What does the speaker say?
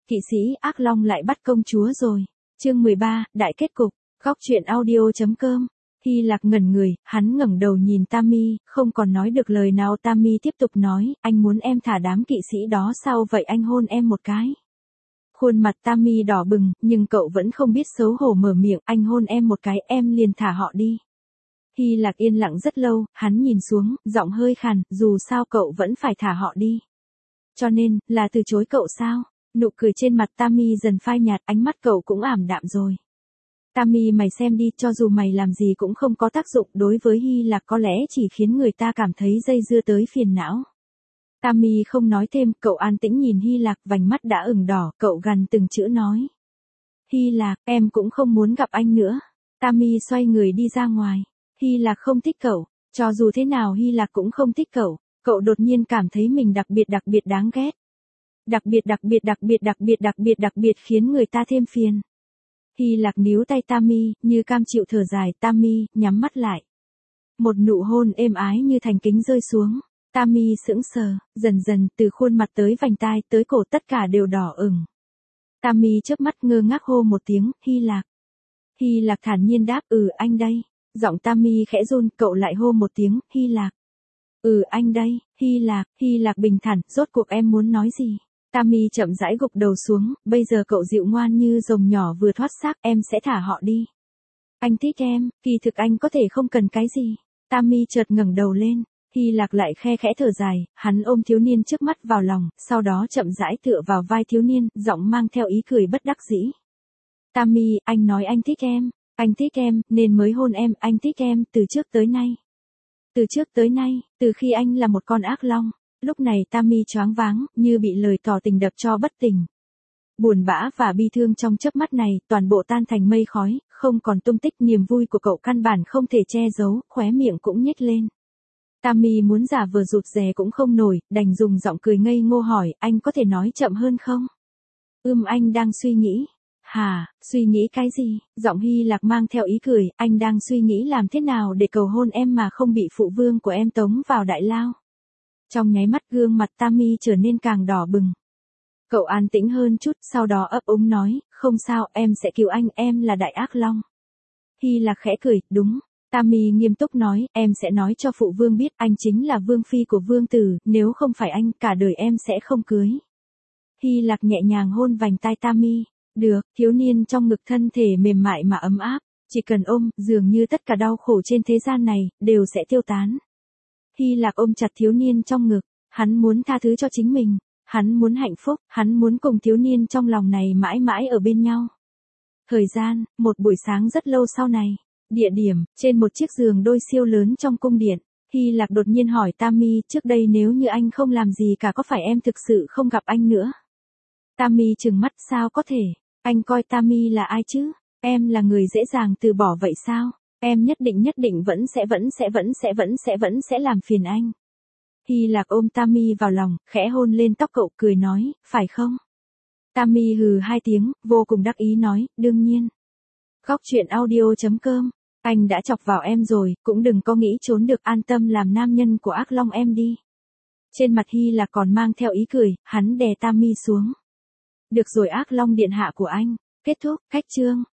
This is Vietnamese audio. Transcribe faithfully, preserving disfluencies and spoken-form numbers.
Kỵ sĩ ác long lại bắt công chúa rồi. Chương mười ba, đại kết cục. Góc truyện audio chấm com. Hy Lạc ngẩn người, hắn ngẩng đầu nhìn Tammy, không còn nói được lời nào. Tammy tiếp tục nói, anh muốn em thả đám kỵ sĩ đó sao vậy, anh hôn em một cái. Khuôn mặt Tammy đỏ bừng, nhưng cậu vẫn không biết xấu hổ mở miệng, anh hôn em một cái, em liền thả họ đi. Hy Lạc yên lặng rất lâu, hắn nhìn xuống, giọng hơi khàn, dù sao cậu vẫn phải thả họ đi. Cho nên, là từ chối cậu sao? Nụ cười trên mặt Tammy dần phai nhạt, ánh mắt cậu cũng ảm đạm rồi. Tammy, mày xem đi, cho dù mày làm gì cũng không có tác dụng, đối với Hy Lạc có lẽ chỉ khiến người ta cảm thấy dây dưa tới phiền não. Tammy không nói thêm, cậu an tĩnh nhìn Hy Lạc, vành mắt đã ửng đỏ, cậu gằn từng chữ nói. Hy Lạc, em cũng không muốn gặp anh nữa. Tammy xoay người đi ra ngoài. Hy Lạc không thích cậu, cho dù thế nào Hy Lạc cũng không thích cậu, cậu đột nhiên cảm thấy mình đặc biệt đặc biệt đáng ghét. Đặc biệt đặc biệt đặc biệt đặc biệt đặc biệt đặc biệt khiến người ta thêm phiền. Hy Lạc níu tay Tammy, như cam chịu thở dài. Tammy nhắm mắt lại. Một nụ hôn êm ái như thành kính rơi xuống. Tammy sững sờ, dần dần từ khuôn mặt tới vành tai tới cổ tất cả đều đỏ ửng. Tammy chớp mắt ngơ ngác hô một tiếng, Hy Lạc. Hy Lạc thản nhiên đáp, ừ anh đây. Giọng Tammy khẽ run, cậu lại hô một tiếng, Hy Lạc. Ừ anh đây, Hy Lạc. Hy Lạc bình thản, rốt cuộc em muốn nói gì? Tammy chậm rãi gục đầu xuống, bây giờ cậu dịu ngoan như rồng nhỏ vừa thoát xác, em sẽ thả họ đi. Anh thích em, kỳ thực anh có thể không cần cái gì. Tammy chợt ngẩng đầu lên, Hy Lạc lại khe khẽ thở dài, hắn ôm thiếu niên trước mắt vào lòng, sau đó chậm rãi tựa vào vai thiếu niên, giọng mang theo ý cười bất đắc dĩ. Tammy, anh nói anh thích em, anh thích em, nên mới hôn em, anh thích em, từ trước tới nay. Từ trước tới nay, từ khi anh là một con ác long. Lúc này Tammy choáng váng, như bị lời tỏ tình đập cho bất tỉnh. Buồn bã và bi thương trong chớp mắt này, toàn bộ tan thành mây khói, không còn tung tích. Niềm vui của cậu căn bản không thể che giấu, khóe miệng cũng nhếch lên. Tammy muốn giả vờ rụt rè cũng không nổi, đành dùng giọng cười ngây ngô hỏi, anh có thể nói chậm hơn không? Ưm anh đang suy nghĩ. Hả, suy nghĩ cái gì? Giọng Hy Lạc mang theo ý cười, anh đang suy nghĩ làm thế nào để cầu hôn em mà không bị phụ vương của em tống vào đại lao. Trong nháy mắt gương mặt Tammy trở nên càng đỏ bừng. Cậu an tĩnh hơn chút, sau đó ấp úng nói, không sao, em sẽ cứu anh, em là đại ác long. Hy Lạc khẽ cười, đúng. Tammy nghiêm túc nói, em sẽ nói cho phụ vương biết anh chính là vương phi của vương tử, nếu không phải anh, cả đời em sẽ không cưới. Hy Lạc nhẹ nhàng hôn vành tai Tammy. Được, thiếu niên trong ngực thân thể mềm mại mà ấm áp, chỉ cần ôm, dường như tất cả đau khổ trên thế gian này, đều sẽ tiêu tán. Hy Lạc ôm chặt thiếu niên trong ngực, hắn muốn tha thứ cho chính mình, hắn muốn hạnh phúc, hắn muốn cùng thiếu niên trong lòng này mãi mãi ở bên nhau. Thời gian, một buổi sáng rất lâu sau này, địa điểm, trên một chiếc giường đôi siêu lớn trong cung điện, Hy Lạc đột nhiên hỏi Tammy, trước đây nếu như anh không làm gì cả có phải em thực sự không gặp anh nữa? Tammy trừng mắt, sao có thể, anh coi Tammy là ai chứ, em là người dễ dàng từ bỏ vậy sao? Em nhất định nhất định vẫn sẽ vẫn sẽ vẫn sẽ vẫn sẽ vẫn sẽ làm phiền anh. Hy Lạc ôm Tammy vào lòng, khẽ hôn lên tóc cậu, cười nói, phải không? Tammy hừ hai tiếng, vô cùng đắc ý nói, đương nhiên. Góc truyện audio chấm com. Anh đã chọc vào em rồi, cũng đừng có nghĩ trốn được, an tâm làm nam nhân của ác long em đi. Trên mặt Hy Lạc còn mang theo ý cười, hắn đè Tammy xuống. Được rồi ác long điện hạ của anh. Kết thúc, cách chương.